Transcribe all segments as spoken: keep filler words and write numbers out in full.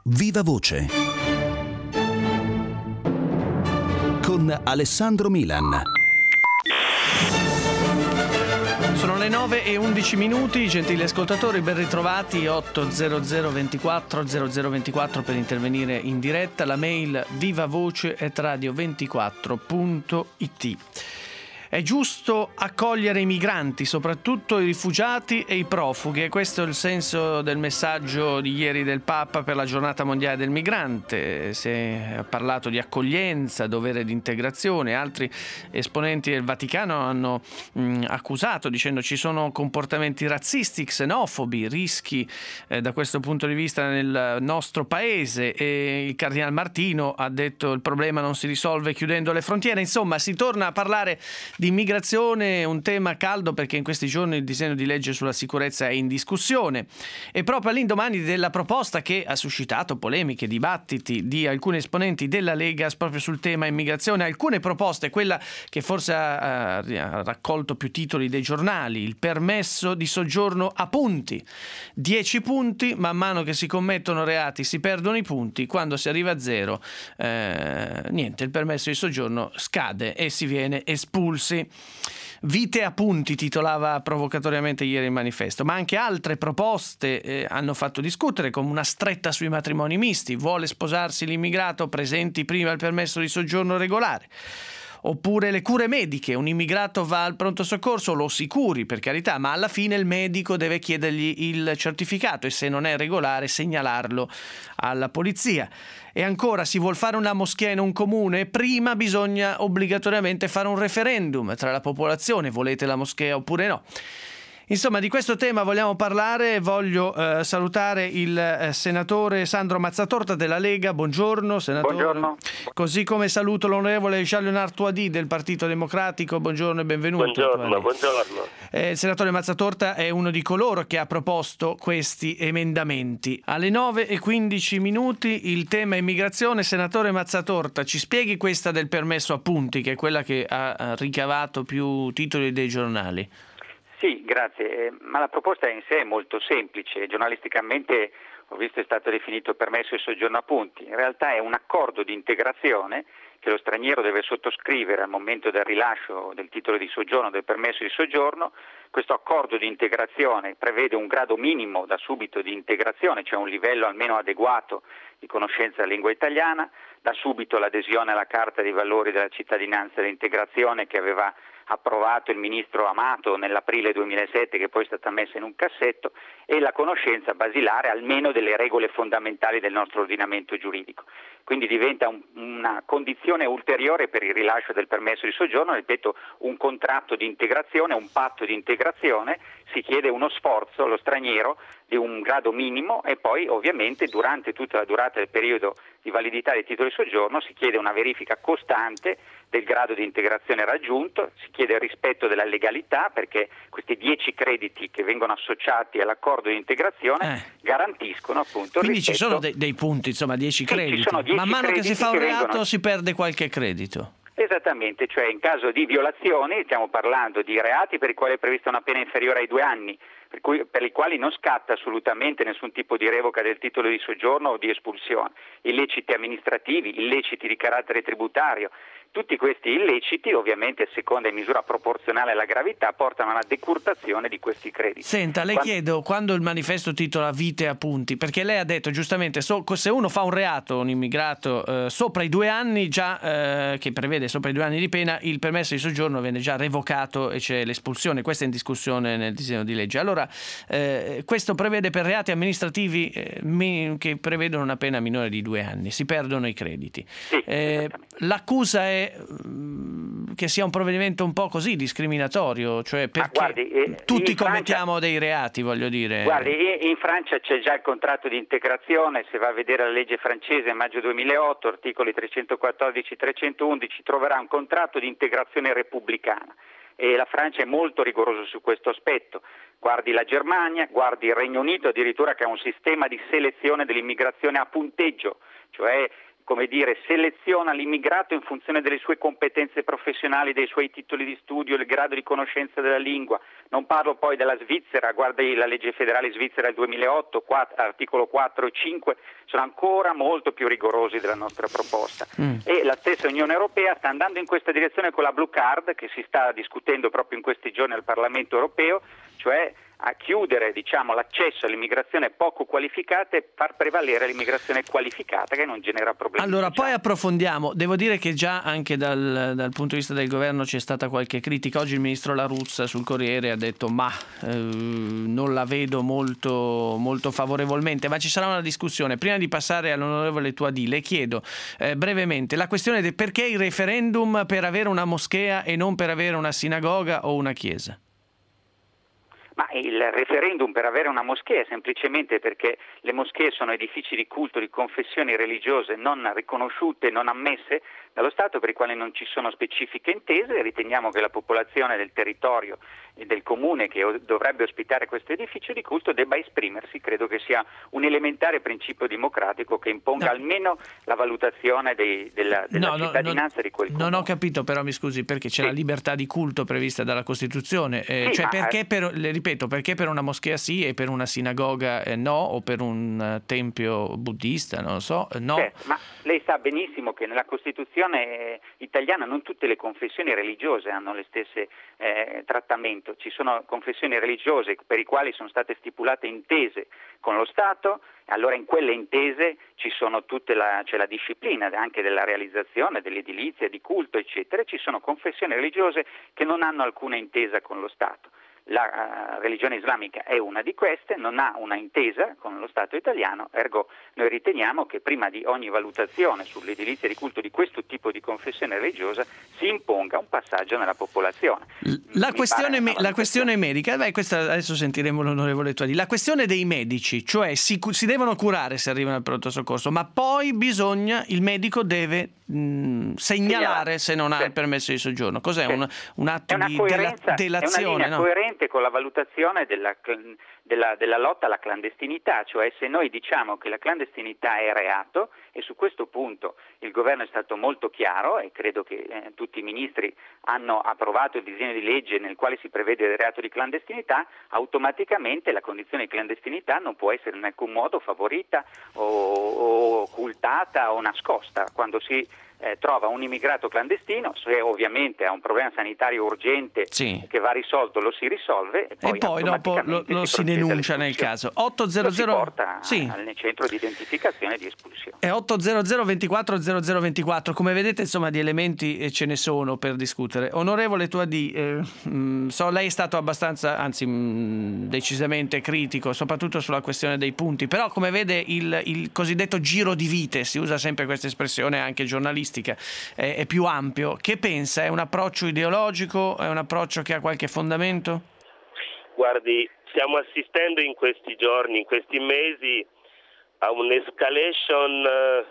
Viva Voce con Alessandro Milan. Sono le nove e undici minuti, gentili ascoltatori, ben ritrovati. Otto zero zero ventiquattro zero zero ventiquattro per intervenire in diretta, la mail vivavoce chiocciola radio ventiquattro punto it. È giusto accogliere i migranti, soprattutto i rifugiati e i profughi, e questo è il senso del messaggio di ieri del Papa per la giornata mondiale del migrante. Si è parlato di accoglienza, dovere di integrazione. Altri esponenti del Vaticano hanno mh, accusato, dicendo ci sono comportamenti razzisti, xenofobi, rischi eh, da questo punto di vista nel nostro paese, e il Cardinal Martino ha detto il problema non si risolve chiudendo le frontiere. Insomma, si torna a parlare di Di immigrazione, un tema caldo perché in questi giorni il disegno di legge sulla sicurezza è in discussione, e proprio all'indomani della proposta che ha suscitato polemiche, dibattiti di alcuni esponenti della Lega proprio sul tema immigrazione. Alcune proposte, quella che forse ha, ha raccolto più titoli dei giornali, il permesso di soggiorno a punti, dieci punti, man mano che si commettono reati si perdono i punti, quando si arriva a zero eh, niente, il permesso di soggiorno scade e si viene espulsi. Vite a punti titolava provocatoriamente ieri il Manifesto, ma anche altre proposte eh, hanno fatto discutere, come una stretta sui matrimoni misti. Vuole sposarsi l'immigrato, presenti prima il permesso di soggiorno regolare. Oppure le cure mediche, un immigrato va al pronto soccorso, lo si curi, per carità, ma alla fine il medico deve chiedergli il certificato e se non è regolare segnalarlo alla polizia. E ancora, si vuol fare una moschea in un comune, prima bisogna obbligatoriamente fare un referendum tra la popolazione, volete la moschea oppure no. Insomma, di questo tema vogliamo parlare. Voglio eh, salutare il eh, senatore Sandro Mazzatorta della Lega. Buongiorno, senatore. Buongiorno. Così come saluto l'onorevole Jean-Léonard Touady del Partito Democratico. Buongiorno e benvenuto. Buongiorno, buongiorno. Eh, il senatore Mazzatorta è uno di coloro che ha proposto questi emendamenti. Alle nove e quindici minuti il tema immigrazione. Senatore Mazzatorta, ci spieghi questa del permesso a punti, che è quella che ha ricavato più titoli dei giornali. Sì, grazie, ma la proposta in sé è molto semplice. Giornalisticamente ho visto è stato definito permesso di soggiorno a punti. In realtà è un accordo di integrazione che lo straniero deve sottoscrivere al momento del rilascio del titolo di soggiorno, del permesso di soggiorno. Questo accordo di integrazione prevede un grado minimo da subito di integrazione, cioè un livello almeno adeguato di conoscenza della lingua italiana, da subito l'adesione alla Carta dei valori della cittadinanza e dell'integrazione che aveva approvato il ministro Amato nell'aprile duemilasette, che poi è stata messa in un cassetto, e la conoscenza basilare almeno delle regole fondamentali del nostro ordinamento giuridico. Quindi diventa un, una condizione ulteriore per il rilascio del permesso di soggiorno, ripeto, un contratto di integrazione, un patto di integrazione. Si chiede uno sforzo allo straniero di un grado minimo e poi ovviamente durante tutta la durata del periodo di validità del titolo di soggiorno si chiede una verifica costante del grado di integrazione raggiunto, si chiede il rispetto della legalità, perché questi dieci crediti che vengono associati all'accordo di integrazione eh. garantiscono appunto Quindi il rispetto. Ci sono dei, dei punti, insomma dieci sì, crediti, ci sono dieci man mano che si fa un che reato vengono... si perde qualche credito. Esattamente, cioè in caso di violazioni, stiamo parlando di reati per i quali è prevista una pena inferiore ai due anni, per, cui, per i quali non scatta assolutamente nessun tipo di revoca del titolo di soggiorno o di espulsione, illeciti amministrativi, illeciti di carattere tributario. Tutti questi illeciti, ovviamente a seconda di misura proporzionale alla gravità, portano alla decurtazione di questi crediti. Senta, le quando... chiedo, quando il manifesto titola vite a punti, perché lei ha detto giustamente, so, se uno fa un reato, un immigrato, eh, sopra i due anni, già eh, che prevede sopra i due anni di pena, il permesso di soggiorno viene già revocato e c'è l'espulsione. Questa è in discussione nel disegno di legge. Allora, eh, questo prevede per reati amministrativi eh, mi, che prevedono una pena minore di due anni, si perdono i crediti. Sì, eh, l'accusa è che sia un provvedimento un po' così discriminatorio, cioè perché guardi, eh, tutti Francia, commettiamo dei reati, voglio dire. Guardi, in Francia c'è già il contratto di integrazione, se va a vedere la legge francese maggio duemilaotto, articoli trecentoquattordici trecentoundici, troverà un contratto di integrazione repubblicana e la Francia è molto rigorosa su questo aspetto. Guardi la Germania, guardi il Regno Unito addirittura, che ha un sistema di selezione dell'immigrazione a punteggio, cioè come dire, seleziona l'immigrato in funzione delle sue competenze professionali, dei suoi titoli di studio, il grado di conoscenza della lingua. Non parlo poi della Svizzera, guardi la legge federale svizzera del duemilaotto, quattro, articolo quattro e cinque, sono ancora molto più rigorosi della nostra proposta. Mm. E la stessa Unione Europea sta andando in questa direzione con la Blue Card, che si sta discutendo proprio in questi giorni al Parlamento Europeo, cioè a chiudere, diciamo, l'accesso all'immigrazione poco qualificata e far prevalere l'immigrazione qualificata, che non genera problemi. Allora, sociali. poi approfondiamo. Devo dire che già anche dal, dal punto di vista del governo c'è stata qualche critica. Oggi il ministro La Russa sul Corriere ha detto ma eh, non la vedo molto, molto favorevolmente, ma ci sarà una discussione. Prima di passare all'onorevole Touaddy, le chiedo eh, brevemente la questione del perché il referendum per avere una moschea e non per avere una sinagoga o una chiesa. Ma il referendum per avere una moschea è semplicemente perché le moschee sono edifici di culto di confessioni religiose non riconosciute, non ammesse dallo Stato, per i quali non ci sono specifiche intese, e riteniamo che la popolazione del territorio e del comune che dovrebbe ospitare questo edificio di culto debba esprimersi. Credo che sia un elementare principio democratico che imponga no. almeno la valutazione dei, della, della no, cittadinanza no, di quel comune. Non ho capito, però mi scusi, perché c'è sì. la libertà di culto prevista dalla Costituzione, eh, sì, cioè ma... perché per, le ripeto, perché per una moschea sì e per una sinagoga eh, no, o per un uh, tempio buddista, non lo so, no. Certo, ma lei sa benissimo che nella Costituzione italiana non tutte le confessioni religiose hanno le stesse eh, trattamento. Ci sono confessioni religiose per i quali sono state stipulate intese con lo Stato, allora in quelle intese ci sono tutte la, c'è la disciplina anche della realizzazione, dell'edilizia, di culto, eccetera. Ci sono confessioni religiose che non hanno alcuna intesa con lo Stato. La uh, religione islamica è una di queste, non ha una intesa con lo Stato italiano, ergo noi riteniamo che prima di ogni valutazione sull'edilizia di culto di questo tipo di confessione religiosa si imponga un passaggio nella popolazione. La, questione, me, la questione medica, beh, questa adesso sentiremo l'onorevole Touaddy, la questione dei medici, cioè si, si devono curare se arrivano al pronto soccorso, ma poi bisogna, il medico deve mh, segnalare se non ha il permesso di soggiorno. Cos'è? Un, un atto di dela, delazione? È una linea no? coerente con la valutazione della, della, della lotta alla clandestinità, cioè se noi diciamo che la clandestinità è reato, e su questo punto il governo è stato molto chiaro e credo che eh, tutti i ministri hanno approvato il disegno di legge nel quale si prevede il reato di clandestinità, automaticamente la condizione di clandestinità non può essere in alcun modo favorita o, o occultata o nascosta. Quando si Eh, trova un immigrato clandestino, se ovviamente ha un problema sanitario urgente sì. che va risolto, lo si risolve e poi, e poi dopo lo, lo si, si denuncia nel caso. ottocento lo si porta sì. al centro di identificazione e di espulsione. È ottocento ventiquattro zero zero ventiquattro, come vedete insomma di elementi ce ne sono per discutere. Onorevole Touaddy, eh, mh, so lei è stato abbastanza, anzi mh, decisamente critico, soprattutto sulla questione dei punti, però come vede il, il cosiddetto giro di vite, si usa sempre questa espressione anche giornalistica, È, è più ampio. Che pensa? È un approccio ideologico? È un approccio che ha qualche fondamento? Guardi, stiamo assistendo in questi giorni, in questi mesi, a un'escalation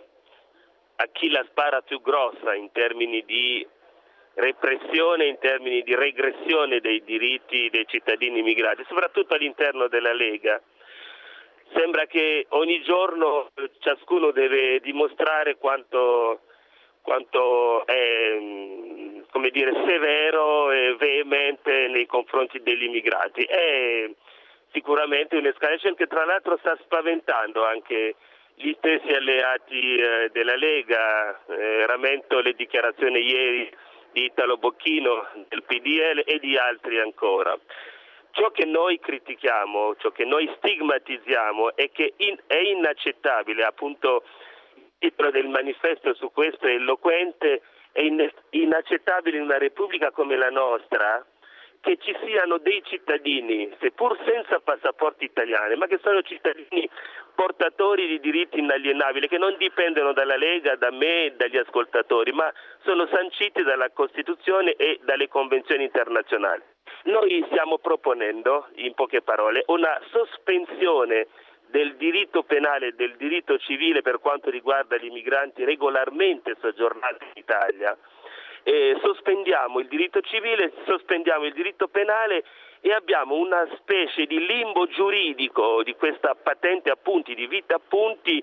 a chi la spara più grossa in termini di repressione, in termini di regressione dei diritti dei cittadini immigrati, soprattutto all'interno della Lega. Sembra che ogni giorno ciascuno deve dimostrare quanto quanto è, come dire, severo e veemente nei confronti degli immigrati. È sicuramente un'escalation che tra l'altro sta spaventando anche gli stessi alleati eh, della Lega. Eh, rammento le dichiarazioni ieri di Italo Bocchino del P D L e di altri ancora. Ciò che noi critichiamo, ciò che noi stigmatizziamo è che in, è inaccettabile, appunto il titolo del manifesto su questo è eloquente, è in, inaccettabile in una repubblica come la nostra che ci siano dei cittadini, seppur senza passaporti italiani, ma che sono cittadini portatori di diritti inalienabili, che non dipendono dalla Lega, da me e dagli ascoltatori, ma sono sanciti dalla Costituzione e dalle convenzioni internazionali. Noi stiamo proponendo, in poche parole, una sospensione del diritto penale e del diritto civile per quanto riguarda gli immigranti regolarmente soggiornanti in Italia. Eh, sospendiamo il diritto civile, sospendiamo il diritto penale e abbiamo una specie di limbo giuridico di questa patente appunti, di vita appunti,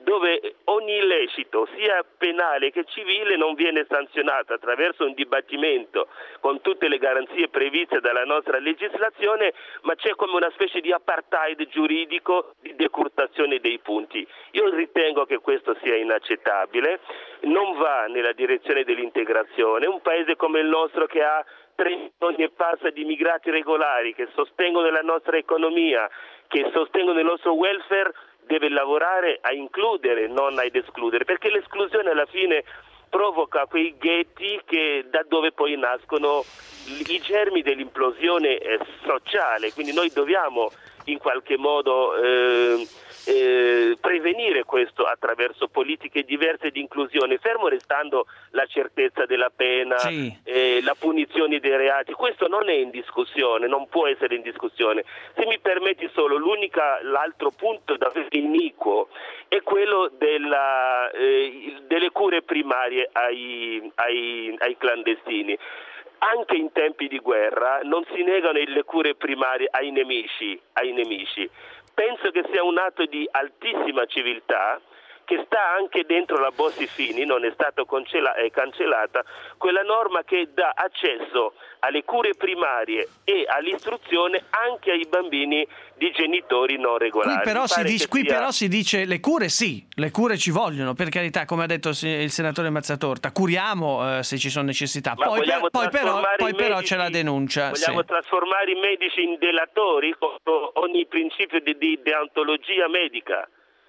dove ogni illecito, sia penale che civile, non viene sanzionato attraverso un dibattimento con tutte le garanzie previste dalla nostra legislazione, ma c'è come una specie di apartheid giuridico di decurtazione dei punti. Io ritengo che questo sia inaccettabile, non va nella direzione dell'integrazione. Un paese come il nostro, che ha tre milioni e passa di immigrati regolari, che sostengono la nostra economia, che sostengono il nostro welfare, deve lavorare a includere, non ad escludere, perché l'esclusione alla fine provoca quei ghetti che da dove poi nascono i germi dell'implosione eh, sociale. Quindi noi dobbiamo in qualche modo eh, eh, prevenire questo attraverso politiche diverse di inclusione, fermo restando la certezza della pena, sì. eh, la punizione dei reati. Questo non è in discussione, non può essere in discussione. Se mi permetti solo, l'unica, l'altro punto davvero iniquo è quello della, eh, delle cure primarie ai, ai, ai clandestini. Anche in tempi di guerra non si negano le cure primarie ai nemici, ai nemici. Penso che sia un atto di altissima civiltà, che sta anche dentro la Bossi-Fini, non è stata cancellata, quella norma che dà accesso alle cure primarie e all'istruzione anche ai bambini di genitori non regolari. Qui però, si dice, qui sia... però si dice le cure sì, le cure ci vogliono, per carità, come ha detto il senatore Mazzatorta, curiamo eh, se ci sono necessità, Ma poi, per, poi però, poi però medici, c'è la denuncia. Vogliamo sì. trasformare i medici in delatori contro ogni principio di, di deontologia medica.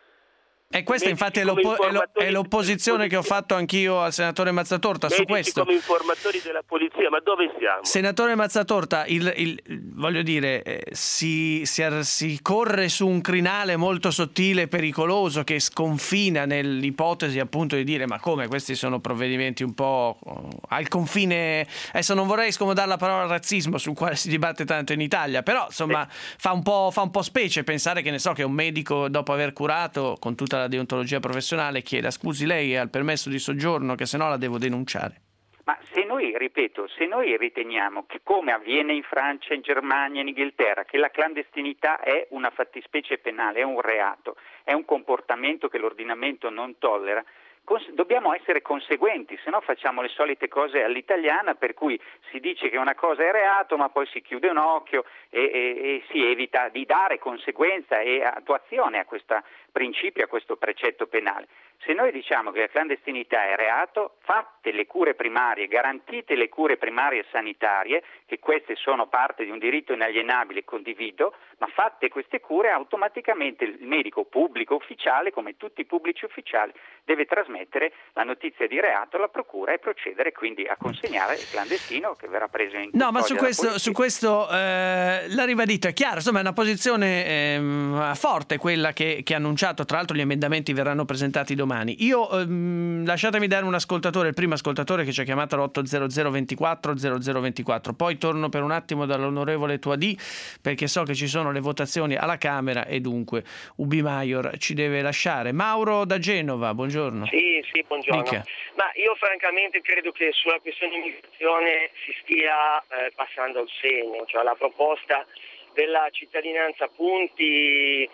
E questa infatti è, l'oppo- è, lo- è l'opposizione che ho fatto anch'io al senatore Mazzatorta Medici su questo. Come informatori della polizia, ma dove siamo? Senatore Mazzatorta, il, il, voglio dire, eh, si, si, si corre su un crinale molto sottile e pericoloso che sconfina nell'ipotesi appunto di dire ma come, questi sono provvedimenti un po' al confine, adesso non vorrei scomodare la parola razzismo sul quale si dibatte tanto in Italia, però insomma sì. fa, un po', fa un po' specie pensare che ne so che un medico dopo aver curato con tutta la deontologia professionale chieda scusi lei ha il permesso di soggiorno che se no la devo denunciare. Ma se noi, ripeto, se noi riteniamo che come avviene in Francia, in Germania, in Inghilterra, che la clandestinità è una fattispecie penale, è un reato, è un comportamento che l'ordinamento non tollera, dobbiamo essere conseguenti, se no facciamo le solite cose all'italiana per cui si dice che una cosa è reato ma poi si chiude un occhio e, e, e si evita di dare conseguenza e attuazione a questo principio, a questo precetto penale. Se noi diciamo che la clandestinità è reato, fatte le cure primarie, garantite le cure primarie sanitarie, che queste sono parte di un diritto inalienabile, condivido, ma fatte queste cure automaticamente il medico pubblico ufficiale, come tutti i pubblici ufficiali, deve trasmettere la notizia di reato alla procura e procedere quindi a consegnare il clandestino che verrà preso in custodia. No, ma su questo, su questo eh, l'ha ribadito, è chiaro, insomma è una posizione eh, forte quella che, che ha annunciato, tra l'altro gli emendamenti verranno presentati domani. Io ehm, lasciatemi dare un ascoltatore, il primo ascoltatore che ci ha chiamato all'otto zero zero ventiquattro zero zero ventiquattro, poi torno per un attimo dall'onorevole Tuadì perché so che ci sono le votazioni alla Camera e dunque Ubi Maior ci deve lasciare. Mauro da Genova, buongiorno. Sì, sì, buongiorno. Dica. Ma io francamente credo che sulla questione immigrazione si stia eh, passando il segno, cioè la proposta della cittadinanza a punti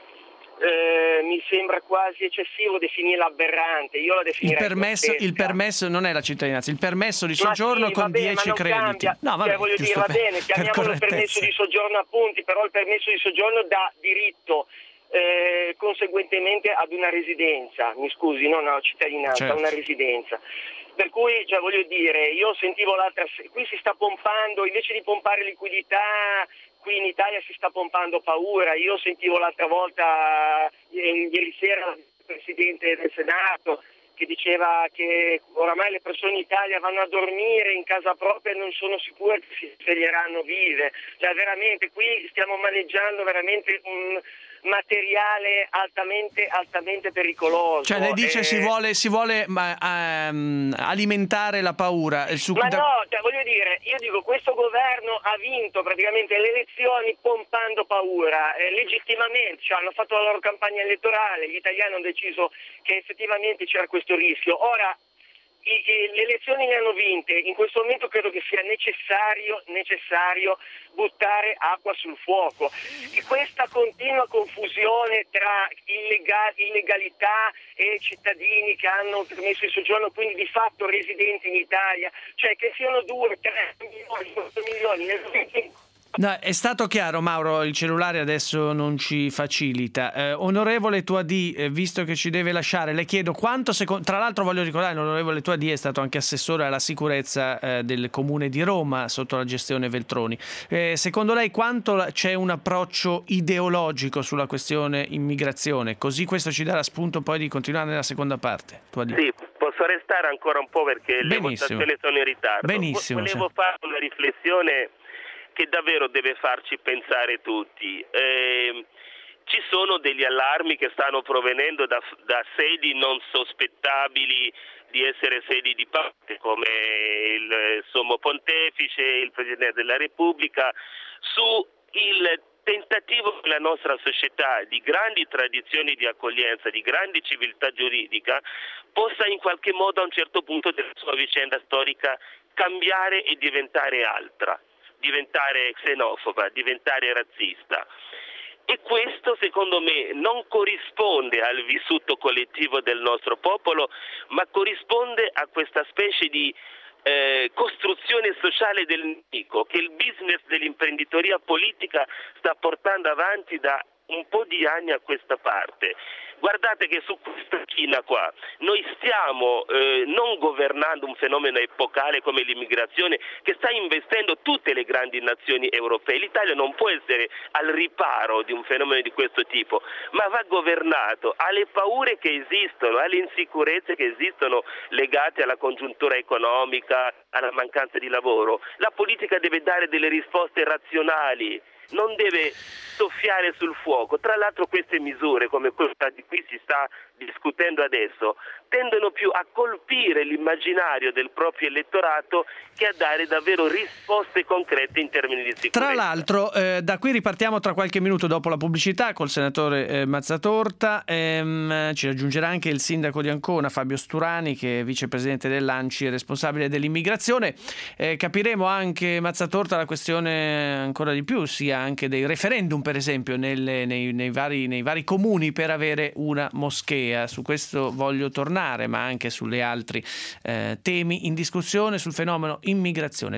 Eh, mi sembra quasi eccessivo definirla aberrante. Io la definirei il permesso, il permesso non è la cittadinanza, il permesso di soggiorno sì, con dieci crediti. Cambia. No, vabbè, cioè, voglio dire, va bene, chiamiamolo il permesso di soggiorno a punti, però il permesso di soggiorno dà diritto eh, conseguentemente ad una residenza, mi scusi, non alla cittadinanza, certo. a una residenza. Per cui, cioè, voglio dire, io sentivo l'altra sera, qui si sta pompando, invece di pompare liquidità, qui in Italia si sta pompando paura. Io sentivo l'altra volta, ieri sera, il Presidente del Senato che diceva che oramai le persone in Italia vanno a dormire in casa propria e non sono sicure che si sveglieranno vive. Cioè veramente qui stiamo maneggiando veramente un materiale altamente altamente pericoloso. Cioè lei dice eh... si vuole si vuole ma, um, alimentare la paura su... ma no, cioè, voglio dire, io dico questo governo ha vinto praticamente le elezioni pompando paura eh, legittimamente, cioè, hanno fatto la loro campagna elettorale, gli italiani hanno deciso che effettivamente c'era questo rischio. Ora i, i, le elezioni le hanno vinte, in questo momento credo che sia necessario, necessario buttare acqua sul fuoco. E questa continua confusione tra illega, illegalità e cittadini che hanno permesso di soggiorno, quindi di fatto residenti in Italia, cioè che siano due, tre milioni, quattro milioni, nel No, è stato chiaro, Mauro, il cellulare adesso non ci facilita. Eh, onorevole Touady, eh, visto che ci deve lasciare, le chiedo quanto, secondo... tra l'altro voglio ricordare, l'onorevole Touady è stato anche assessore alla sicurezza eh, del Comune di Roma sotto la gestione Veltroni. Eh, secondo lei quanto c'è un approccio ideologico sulla questione immigrazione? Così questo ci darà spunto poi di continuare nella seconda parte. Touady. Sì, posso restare ancora un po' perché Benissimo. le votazioni sono in ritardo. Benissimo. Volevo sì. fare una riflessione che davvero deve farci pensare tutti. Eh, ci sono degli allarmi che stanno provenendo da, da sedi non sospettabili di essere sedi di parte, come il Sommo Pontefice, il Presidente della Repubblica, su il tentativo della nostra società di grandi tradizioni di accoglienza, di grande civiltà giuridica, possa in qualche modo a un certo punto della sua vicenda storica cambiare e diventare altra. diventare xenofoba, diventare razzista. E questo secondo me non corrisponde al vissuto collettivo del nostro popolo, ma corrisponde a questa specie di eh, costruzione sociale del nemico che il business dell'imprenditoria politica sta portando avanti da un po' di anni a questa parte. Guardate che su questa china qua noi stiamo eh, non governando un fenomeno epocale come l'immigrazione che sta investendo tutte le grandi nazioni europee. L'Italia non può essere al riparo di un fenomeno di questo tipo, ma va governato. Alle paure che esistono, alle insicurezze che esistono legate alla congiuntura economica, alla mancanza di lavoro, la politica deve dare delle risposte razionali, non deve soffiare sul fuoco. Tra l'altro queste misure, come questa di cui si sta discutendo adesso, tendono più a colpire l'immaginario del proprio elettorato che a dare davvero risposte concrete in termini di sicurezza. Tra l'altro, eh, da qui ripartiamo tra qualche minuto dopo la pubblicità col senatore eh, Mazzatorta. Ehm, ci raggiungerà anche il sindaco di Ancona, Fabio Sturani, che è vicepresidente dell'ANCI e responsabile dell'immigrazione. Eh, capiremo anche, Mazzatorta, la questione ancora di più, sia anche dei referendum, per esempio, nelle, nei, nei, vari, nei vari comuni per avere una moschea. Su questo voglio tornare, ma anche sulle altri eh, temi in discussione sul fenomeno immigrazione.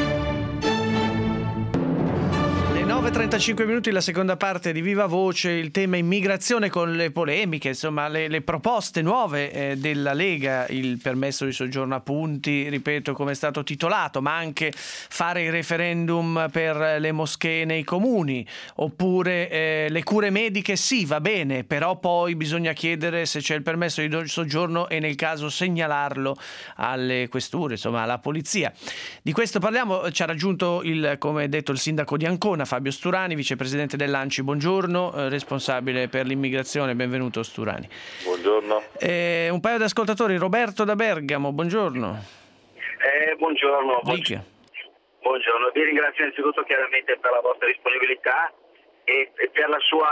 nove e trentacinque minuti, la seconda parte di Viva Voce, il tema immigrazione con le polemiche, insomma le, le proposte nuove eh, della Lega, il permesso di soggiorno a punti, ripeto come è stato titolato, ma anche fare il referendum per le moschee nei comuni, oppure eh, le cure mediche sì, va bene, però poi bisogna chiedere se c'è il permesso di soggiorno e nel caso segnalarlo alle questure, insomma alla polizia. Di questo parliamo, ci ha raggiunto il, come detto, il sindaco di Ancona, Fabio Sturani, vicepresidente dell'ANCI. Buongiorno, eh, responsabile per l'immigrazione. Benvenuto Sturani. Buongiorno. Eh, un paio di ascoltatori. Roberto da Bergamo, buongiorno. Eh, buongiorno. Dica. Buongiorno. Vi ringrazio innanzitutto chiaramente per la vostra disponibilità e, e per la sua,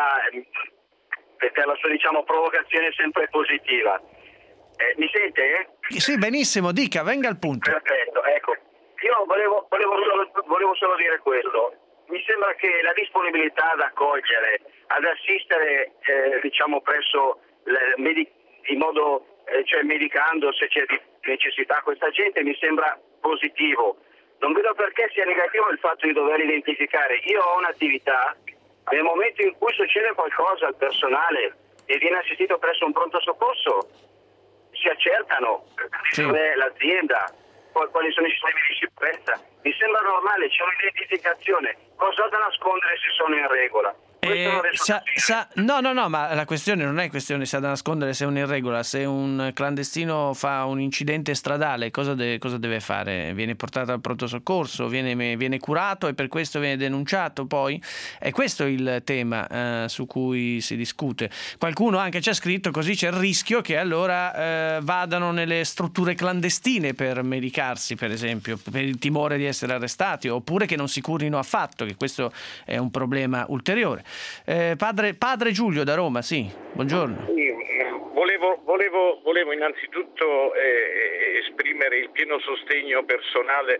per la sua diciamo provocazione sempre positiva. Eh, mi sente? Sì, benissimo. Dica, venga al punto. Perfetto. Ecco, io volevo, volevo, solo, volevo solo dire questo. Mi sembra che la disponibilità ad accogliere, ad assistere eh, diciamo presso le, medic- in modo eh, cioè medicando se c'è necessità questa gente mi sembra positivo. Non vedo perché sia negativo il fatto di dover identificare. Io ho un'attività, nel momento in cui succede qualcosa al personale e viene assistito presso un pronto soccorso, si accertano sì. È l'azienda, quali sono i sistemi di sicurezza. Mi sembra normale, c'è un'identificazione. Cosa ho da nascondere se sono in regola? Eh, sa, sa, no, no, no, ma la questione non è questione se ha da nascondere se è in regola. Se un clandestino fa un incidente stradale, cosa, de, cosa deve fare? Viene portato al pronto soccorso, viene, viene curato e per questo viene denunciato poi? È questo il tema eh, su cui si discute. Qualcuno anche ci ha scritto, così c'è il rischio che allora eh, vadano nelle strutture clandestine per medicarsi, per esempio, per il timore di essere arrestati, oppure che non si curino affatto, che questo è un problema ulteriore. Eh, padre, padre Giulio da Roma, sì, buongiorno. Sì, volevo, volevo, volevo innanzitutto eh, esprimere il pieno sostegno personale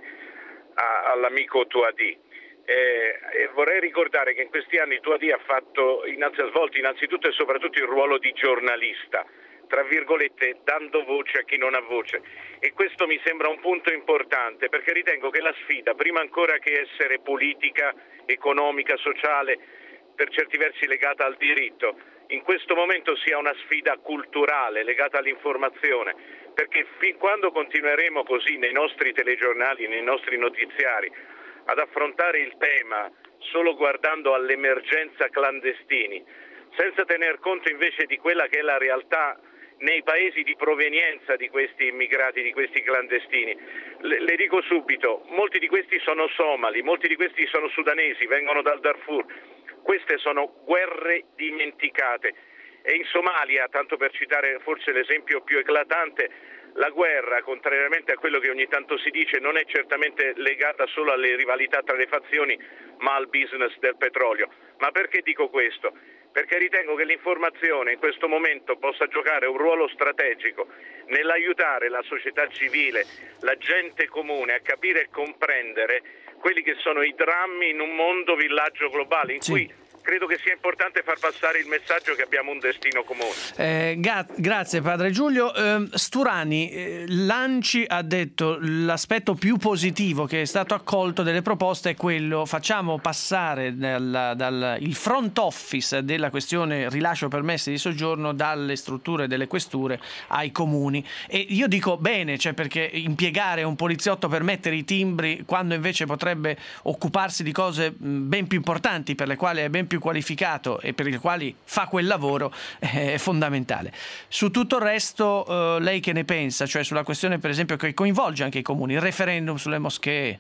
a, all'amico Touadi. Eh, e vorrei ricordare che in questi anni Touadi ha fatto, innanzi, ha svolto innanzitutto e soprattutto il ruolo di giornalista, tra virgolette, dando voce a chi non ha voce, e questo mi sembra un punto importante, perché ritengo che la sfida, prima ancora che essere politica, economica, sociale, per certi versi legata al diritto, in questo momento sia una sfida culturale legata all'informazione, perché fin quando continueremo così nei nostri telegiornali, nei nostri notiziari, ad affrontare il tema solo guardando all'emergenza clandestini, senza tener conto invece di quella che è la realtà nei paesi di provenienza di questi immigrati, di questi clandestini. Le, le dico subito, molti di questi sono somali, molti di questi sono sudanesi, vengono dal Darfur. Queste sono guerre dimenticate e in Somalia, tanto per citare forse l'esempio più eclatante, la guerra, contrariamente a quello che ogni tanto si dice, non è certamente legata solo alle rivalità tra le fazioni, ma al business del petrolio. Ma perché dico questo? Perché ritengo che l'informazione in questo momento possa giocare un ruolo strategico nell'aiutare la società civile, la gente comune a capire e comprendere quelli che sono i drammi in un mondo villaggio globale in sì. cui credo che sia importante far passare il messaggio che abbiamo un destino comune. Eh, ga- grazie Padre Giulio. Eh, Sturani, eh, l'Anci ha detto l'aspetto più positivo che è stato accolto delle proposte è quello, facciamo passare dal, dal, il front office della questione rilascio permessi di soggiorno dalle strutture delle questure ai comuni. E io dico bene, cioè perché impiegare un poliziotto per mettere i timbri quando invece potrebbe occuparsi di cose ben più importanti, per le quali è ben più qualificato e per i quali fa quel lavoro, è fondamentale. Su tutto il resto eh, lei che ne pensa? Cioè sulla questione per esempio che coinvolge anche i comuni, il referendum sulle moschee?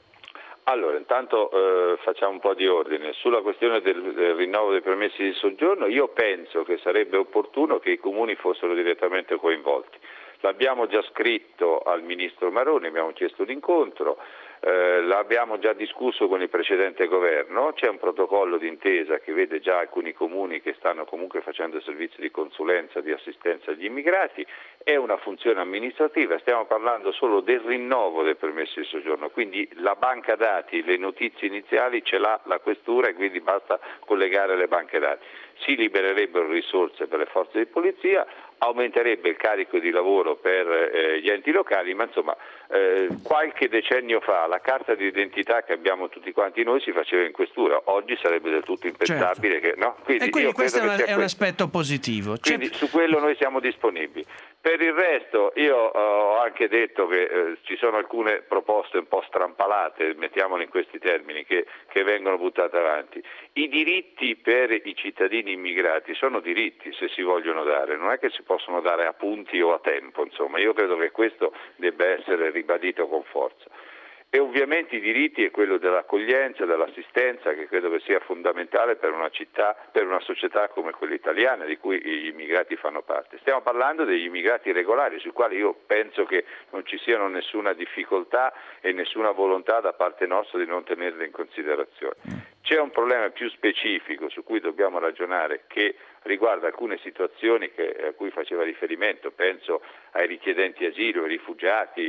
Allora, intanto eh, facciamo un po' di ordine. Sulla questione del, del rinnovo dei permessi di soggiorno, io penso che sarebbe opportuno che i comuni fossero direttamente coinvolti. L'abbiamo già scritto al Ministro Maroni, abbiamo chiesto un incontro, eh, l'abbiamo già discusso con il precedente governo, c'è un protocollo d'intesa che vede già alcuni comuni che stanno comunque facendo servizi di consulenza, di assistenza agli immigrati, è una funzione amministrativa, stiamo parlando solo del rinnovo del permesso di soggiorno, quindi la banca dati, le notizie iniziali ce l'ha la questura e quindi basta collegare le banche dati. Si libererebbero risorse per le forze di polizia, aumenterebbe il carico di lavoro per eh, gli enti locali, ma insomma eh, qualche decennio fa la carta di identità che abbiamo tutti quanti noi si faceva in questura, oggi sarebbe del tutto impensabile. Certo. Che, no? Quindi e quindi io questo è, una, è questo. un aspetto positivo. Quindi C'è... su quello noi siamo disponibili. Per il resto io uh, ho anche detto che eh, ci sono alcune proposte un po' strampalate, mettiamole in questi termini, che, che vengono buttate avanti. I diritti per i cittadini immigrati sono diritti se si vogliono dare, non è che si possono dare a punti o a tempo, insomma, io credo che questo debba essere ribadito con forza. E ovviamente i diritti è quello dell'accoglienza, dell'assistenza, che credo che sia fondamentale per una città, per una società come quella italiana di cui gli immigrati fanno parte. Stiamo parlando degli immigrati regolari, sui quali io penso che non ci siano nessuna difficoltà e nessuna volontà da parte nostra di non tenerli in considerazione. C'è un problema più specifico su cui dobbiamo ragionare che riguarda alcune situazioni che, a cui faceva riferimento, penso ai richiedenti asilo, ai rifugiati,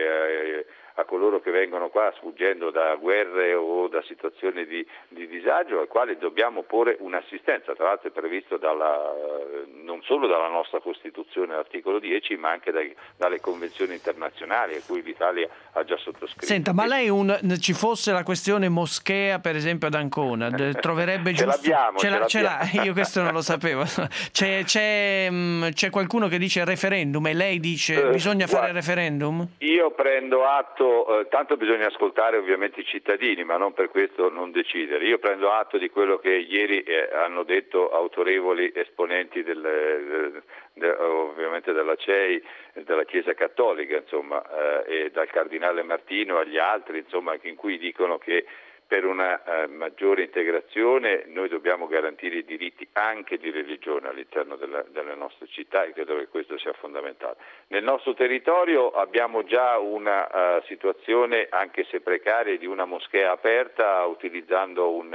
eh, a coloro che vengono qua sfuggendo da guerre o da situazioni di, di disagio, ai quali dobbiamo porre un'assistenza, tra l'altro è previsto dalla, non solo dalla nostra Costituzione, l'articolo dieci, ma anche dai, dalle convenzioni internazionali a cui l'Italia ha già sottoscritto. Senta, ma lei un, ci fosse la questione moschea per esempio ad Ancona, troverebbe giusto? Ce l'abbiamo, ce, ce la, ce l'abbiamo. Io questo non lo sapevo. C'è, c'è, c'è qualcuno che dice referendum e lei dice eh, bisogna guarda, fare il referendum? Io prendo atto, eh, tanto bisogna ascoltare ovviamente i cittadini, ma non per questo non decidere. Io prendo atto di quello che ieri eh, hanno detto autorevoli esponenti del, del, de, ovviamente della C E I, della Chiesa Cattolica, insomma, eh, e dal Cardinale Martino agli altri, insomma, in cui dicono che per una eh, maggiore integrazione noi dobbiamo garantire i diritti anche di religione all'interno della, delle nostre città, e credo che questo sia fondamentale. Nel nostro territorio abbiamo già una uh, situazione, anche se precaria, di una moschea aperta utilizzando un,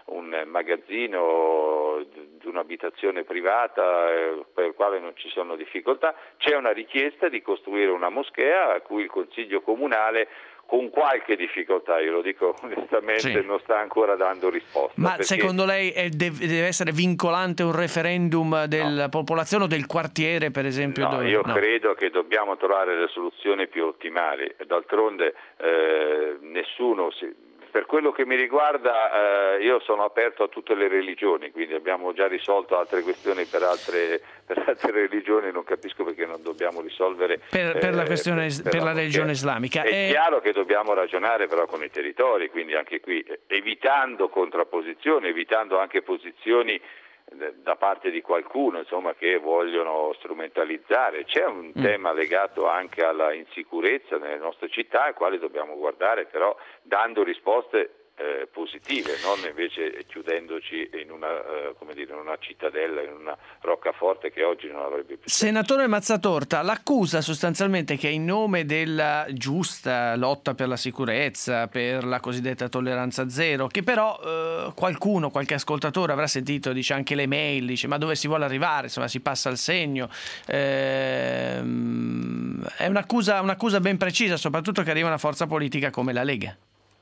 un magazzino di un'abitazione privata eh, per il quale non ci sono difficoltà. C'è una richiesta di costruire una moschea a cui il Consiglio Comunale, con qualche difficoltà, io lo dico onestamente, sì, non sta ancora dando risposta. Ma perché... secondo lei è, deve essere vincolante un referendum della no. popolazione o del quartiere, per esempio? No, dove... io no. credo che dobbiamo trovare le soluzioni più ottimali. D'altronde eh, nessuno... Si... Per quello che mi riguarda, eh, io sono aperto a tutte le religioni, quindi abbiamo già risolto altre questioni per altre, per altre religioni, non capisco perché non dobbiamo risolvere per, per la questione per, per, per la religione islamica. È e... chiaro che dobbiamo ragionare però con i territori, quindi anche qui evitando contrapposizioni, evitando anche posizioni da parte di qualcuno, insomma, che vogliono strumentalizzare. C'è un mm. tema legato anche alla insicurezza nelle nostre città, al quale dobbiamo guardare però dando risposte eh, positive, non invece chiudendoci in una, eh, come dire, in una cittadella, in una roccaforte che oggi non avrebbe più. Senatore Mazzatorta, l'accusa sostanzialmente che in nome della giusta lotta per la sicurezza, per la cosiddetta tolleranza zero, che però eh, qualcuno, qualche ascoltatore avrà sentito, dice anche le mail, dice ma dove si vuole arrivare, insomma si passa al segno, eh, è un'accusa, un'accusa ben precisa, soprattutto che arriva una forza politica come la Lega.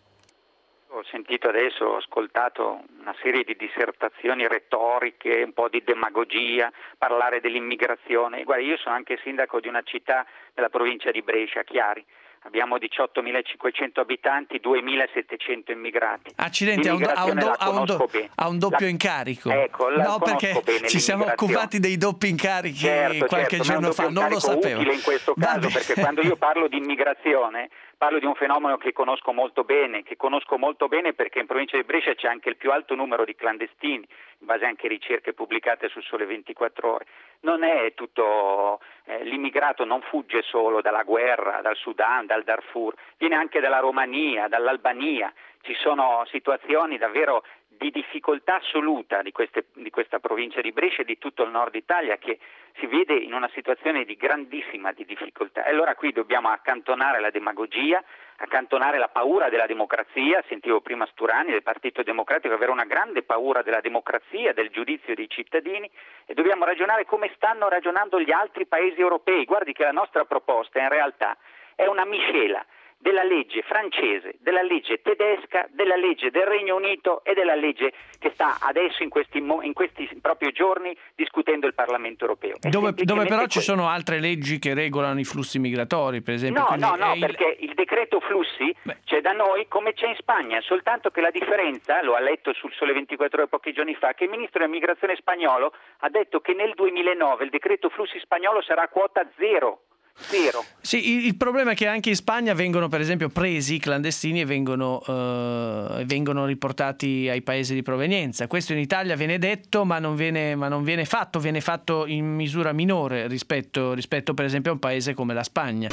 Ho sentito adesso, ho ascoltato una serie di dissertazioni retoriche, un po' di demagogia, parlare dell'immigrazione. Guarda, io sono anche sindaco di una città della provincia di Brescia, Chiari. Abbiamo diciottomilacinquecento abitanti, duemilasettecento immigrati. Accidenti, ha un, do, ha, un do, ha, un do, ha un doppio la, incarico. Ecco, la no, perché bene, ci siamo occupati dei doppi incarichi certo, qualche certo, giorno fa, non lo sapevo. Utile in questo caso, perché quando io parlo di immigrazione parlo di un fenomeno che conosco molto bene, che conosco molto bene perché in provincia di Brescia c'è anche il più alto numero di clandestini, in base anche a ricerche pubblicate su Sole ventiquattro Ore. Non è tutto, eh, l'immigrato non fugge solo dalla guerra, dal Sudan, dal Darfur, viene anche dalla Romania, dall'Albania. Ci sono situazioni davvero di difficoltà assoluta di, queste, di questa provincia di Brescia e di tutto il nord Italia che si vede in una situazione di grandissima di difficoltà. E allora qui dobbiamo accantonare la demagogia, accantonare la paura della democrazia. Sentivo prima Sturani del Partito Democratico avere una grande paura della democrazia, del giudizio dei cittadini, e dobbiamo ragionare come stanno ragionando gli altri paesi europei. Guardi che la nostra proposta in realtà è una miscela della legge francese, della legge tedesca, della legge del Regno Unito e della legge che sta adesso in questi, in questi proprio giorni discutendo il Parlamento europeo. Dove, dove però ci questo. sono altre leggi che regolano i flussi migratori, per esempio. No, no, no, il... perché il decreto flussi Beh. c'è da noi come c'è in Spagna, soltanto che la differenza, lo ha letto sul Sole ventiquattro Ore pochi giorni fa, che il ministro dell'immigrazione spagnolo ha detto che nel duemilanove il decreto flussi spagnolo sarà a quota zero. Zero. Sì, il problema è che anche in Spagna vengono per esempio presi i clandestini e vengono, eh, vengono riportati ai paesi di provenienza. Questo in Italia viene detto ma non viene, ma non viene fatto, viene fatto in misura minore rispetto, rispetto per esempio a un paese come la Spagna.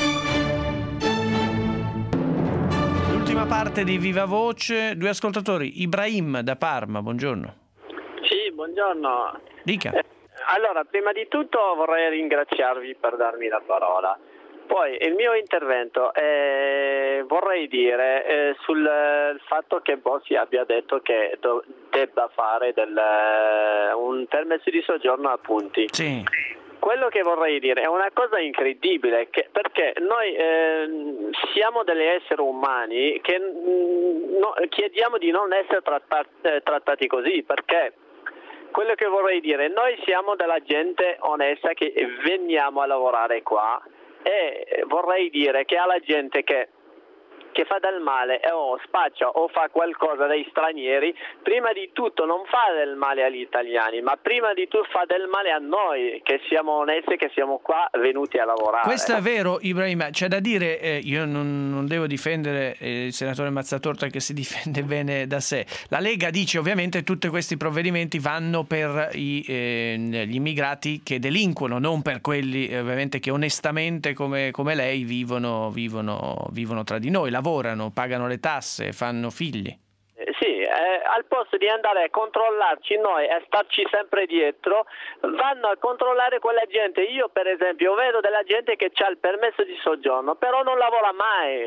L'ultima parte di Viva Voce, due ascoltatori. Ibrahim da Parma, buongiorno. Sì, buongiorno. Dica. Eh. Allora, prima di tutto vorrei ringraziarvi per darmi la parola. Poi il mio intervento eh, vorrei dire eh, sul eh, fatto che Bossi abbia detto che do, debba fare del, eh, un permesso di soggiorno a punti. Sì. Quello che vorrei dire è una cosa incredibile, che, perché noi eh, siamo degli esseri umani che mh, no, chiediamo di non essere trattati, eh, trattati così, perché quello che vorrei dire, noi siamo della gente onesta che veniamo a lavorare qua e vorrei dire che alla gente che che fa del male o spaccia o fa qualcosa dai stranieri, prima di tutto non fa del male agli italiani, ma prima di tutto fa del male a noi che siamo onesti, che siamo qua venuti a lavorare. Questo è vero, Ibrahim, c'è da dire, eh, io non, non devo difendere eh, il senatore Mazzatorta che si difende bene da sé. La Lega dice ovviamente tutti questi provvedimenti vanno per i, eh, gli immigrati che delinquono, non per quelli eh, ovviamente che onestamente come, come lei vivono, vivono, vivono tra di noi, lavorano, pagano le tasse, fanno figli. Eh, sì, eh, al posto di andare a controllarci noi e starci sempre dietro, vanno a controllare quella gente. Io per esempio vedo della gente che ha il permesso di soggiorno, però non lavora mai.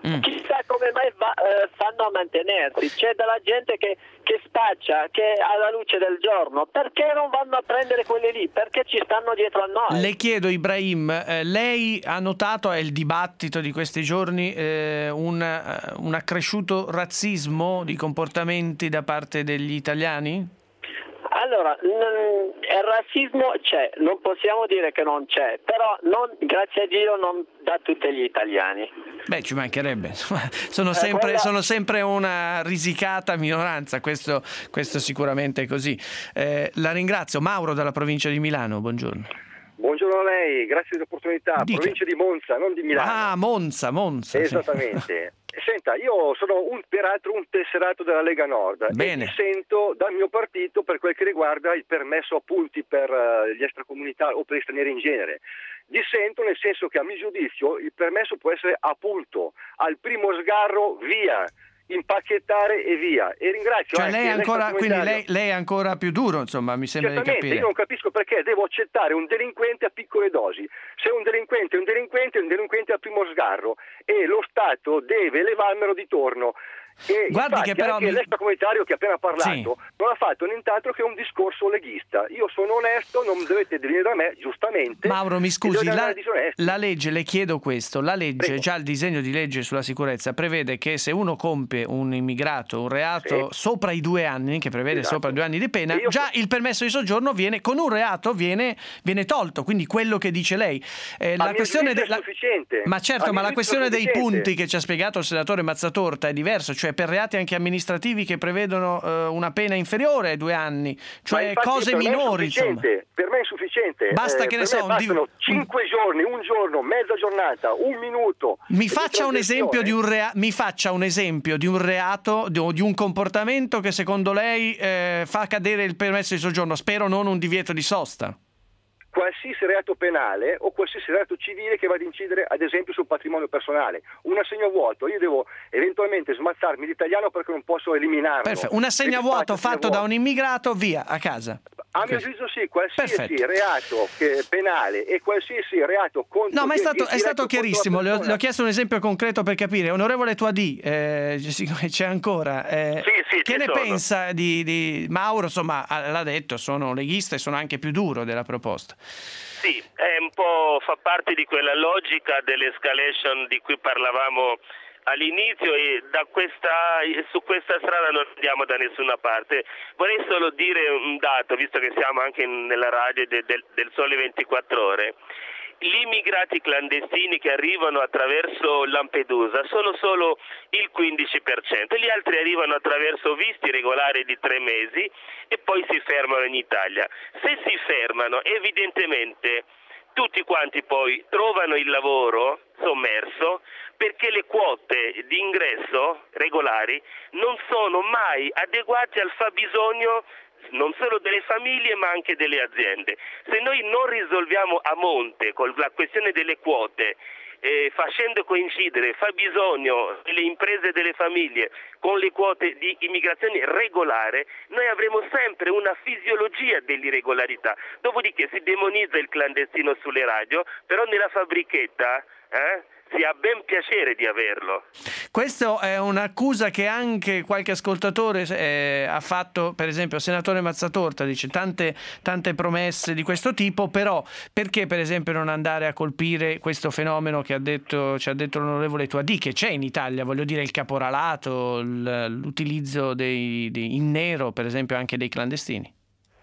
Mm. Chissà come mai va, eh, fanno a mantenersi. C'è della gente che, che spaccia, che alla luce del giorno. Perché non vanno a prendere quelli lì? Perché ci stanno dietro a noi? Le chiedo, Ibrahim, eh, lei ha notato, è il dibattito di questi giorni, eh, un, un accresciuto razzismo di comportamenti da parte degli italiani? Allora, n- il razzismo c'è, non possiamo dire che non c'è, però non, grazie a Dio non da tutti gli italiani. Beh, ci mancherebbe, sono eh, sempre, quella... sono sempre una risicata minoranza, questo, questo sicuramente è così. Eh, la ringrazio. Mauro dalla provincia di Milano, buongiorno. Buongiorno a lei, grazie dell'opportunità. Dica. Provincia di Monza, non di Milano. Ah, Monza, Monza. Esattamente. Sì. Senta, io sono un, peraltro un tesserato della Lega Nord. Bene. E dissento dal mio partito per quel che riguarda il permesso appunti per uh, gli extracomunitari o per gli stranieri in genere. Dissento nel senso che a mio giudizio il permesso può essere appunto al primo sgarro via, impacchettare e via. E ringrazio cioè anche lei ancora, quindi lei, lei è ancora più duro, insomma, mi sembra Certamente, di capire. Io non capisco perché devo accettare un delinquente a piccole dosi. Se un delinquente è un delinquente, è un delinquente al primo sgarro e lo Stato deve levarmelo di torno. E Guardi infatti che però anche mi... l'extracomunitario che ha appena parlato sì. non ha fatto nient'altro che un discorso leghista. Io sono onesto, non dovete venire da me, giustamente. Mauro, mi scusi, la, la legge, le chiedo questo, la legge, Prego. già il disegno di legge sulla sicurezza prevede che se uno compie un immigrato un reato sì. sopra i due anni, che prevede esatto. sopra due anni di pena, io... già il permesso di soggiorno viene, con un reato viene, viene tolto, quindi quello che dice lei. Eh, la questione de- è sufficiente. Ma certo, ma la questione dei sufficiente. punti che ci ha spiegato il senatore Mazzatorta è diverso, cioè per reati anche amministrativi che prevedono eh, una pena inferiore ai due anni, cioè cose minori, insomma. Per me è sufficiente. Basta eh, che ne per so, me bastano un... cinque giorni, un giorno, mezza giornata, un minuto. Mi faccia un esempio di un rea... mi faccia un esempio di un reato o di un comportamento che secondo lei eh, fa cadere il permesso di soggiorno, spero non un divieto di sosta. Qualsiasi reato penale o qualsiasi reato civile che vada ad incidere ad esempio sul patrimonio personale. Un assegno vuoto, io devo eventualmente smazzarmi l'italiano perché non posso eliminarlo. Perfetto, un assegno vuoto fatto da un immigrato, via, a casa. A mio giudizio sì, qualsiasi Perfetto. reato che penale e qualsiasi reato contro... No, ma è stato, è stato chiarissimo, le ho, le ho chiesto un esempio concreto per capire. Onorevole Tuadì, eh, c'è ancora, eh, sì, sì, che ne sono. pensa di, di Mauro? Insomma, l'ha detto, sono leghista e sono anche più duro della proposta. Sì, è un po' fa parte di quella logica dell'escalation di cui parlavamo all'inizio e da questa, su questa strada non andiamo da nessuna parte. Vorrei solo dire un dato, visto che siamo anche nella radio de, de, del Sole ventiquattro Ore. Gli immigrati clandestini che arrivano attraverso Lampedusa sono solo il quindici per cento, gli altri arrivano attraverso visti regolari di tre mesi e poi si fermano in Italia. Se si fermano, evidentemente tutti quanti poi trovano il lavoro sommerso perché le quote di ingresso regolari non sono mai adeguate al fabbisogno non solo delle famiglie ma anche delle aziende. Se noi non risolviamo a monte con la questione delle quote, eh, facendo coincidere il fabbisogno delle imprese e delle famiglie con le quote di immigrazione regolare, noi avremo sempre una fisiologia dell'irregolarità. Dopodiché si demonizza il clandestino sulle radio, però nella fabbrichetta eh, si ha ben piacere di averlo. Questa è un'accusa che anche qualche ascoltatore eh, ha fatto, per esempio il senatore Mazzatorta dice tante, tante promesse di questo tipo, però perché per esempio non andare a colpire questo fenomeno che ha detto, ci ha detto l'onorevole Tuadì, che c'è in Italia, voglio dire il caporalato, l'utilizzo dei, dei, in nero per esempio anche dei clandestini?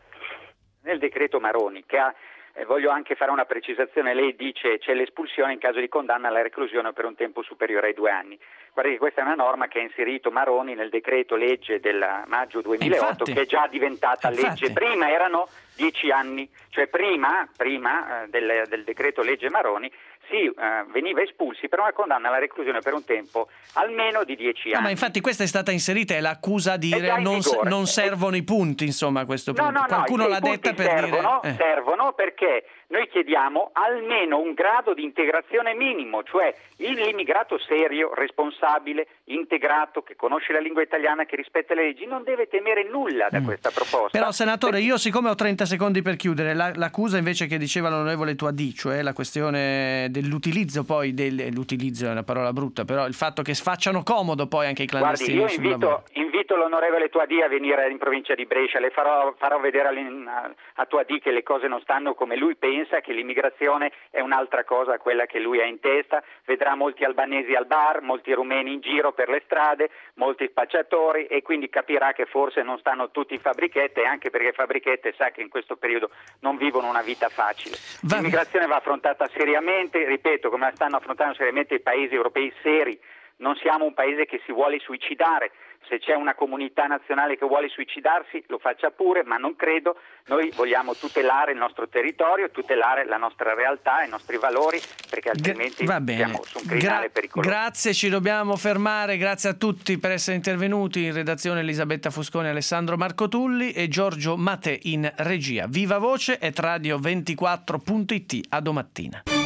Nel decreto Maroni che ha Eh, voglio anche fare una precisazione, lei dice c'è l'espulsione in caso di condanna alla reclusione per un tempo superiore ai due anni. Guardi che questa è una norma che ha inserito Maroni nel decreto legge del maggio duemilaotto, infatti, che è già diventata infatti. legge. Prima erano dieci anni, cioè prima, prima eh, del, del decreto legge Maroni si eh, veniva espulsi per una condanna alla reclusione per un tempo almeno di dieci anni. No, ma infatti questa è stata inserita, è l'accusa a dire non, non servono i punti, insomma, a questo punto. No, no, Qualcuno no, l'ha detta per servono, dire... Eh. servono perché noi chiediamo almeno un grado di integrazione minimo, cioè l'immigrato serio, responsabile, integrato, che conosce la lingua italiana, che rispetta le leggi, non deve temere nulla da mm. questa proposta. Però, senatore, io siccome ho trenta secondi per chiudere, la, l'accusa invece che diceva l'onorevole Touaddy, cioè la questione dell'utilizzo poi, del, l'utilizzo è una parola brutta, però il fatto che facciano comodo poi anche i clandestini. Guardi, io invito, invito l'onorevole Touaddy a venire in provincia di Brescia, le farò, farò vedere a, a Touaddy che le cose non stanno come lui pensa, che l'immigrazione è un'altra cosa quella che lui ha in testa, vedrà molti albanesi al bar, molti rumeni in giro per le strade, molti spacciatori, e quindi capirà che forse non stanno tutti in fabbrichette, anche perché fabbrichette sa che in questo periodo non vivono una vita facile. Va L'immigrazione va affrontata seriamente, ripeto, come la stanno affrontando seriamente i paesi europei seri. Non siamo un paese che si vuole suicidare. Se c'è una comunità nazionale che vuole suicidarsi, lo faccia pure, ma non credo. Noi vogliamo tutelare il nostro territorio, tutelare la nostra realtà, i nostri valori, perché altrimenti Va bene. siamo su un crinale Gra- pericoloso. Grazie, ci dobbiamo fermare. Grazie a tutti per essere intervenuti. In redazione Elisabetta Fusconi, Alessandro Marcotulli e Giorgio Matè in regia. Viva Voce et radio ventiquattro punto it. A domattina.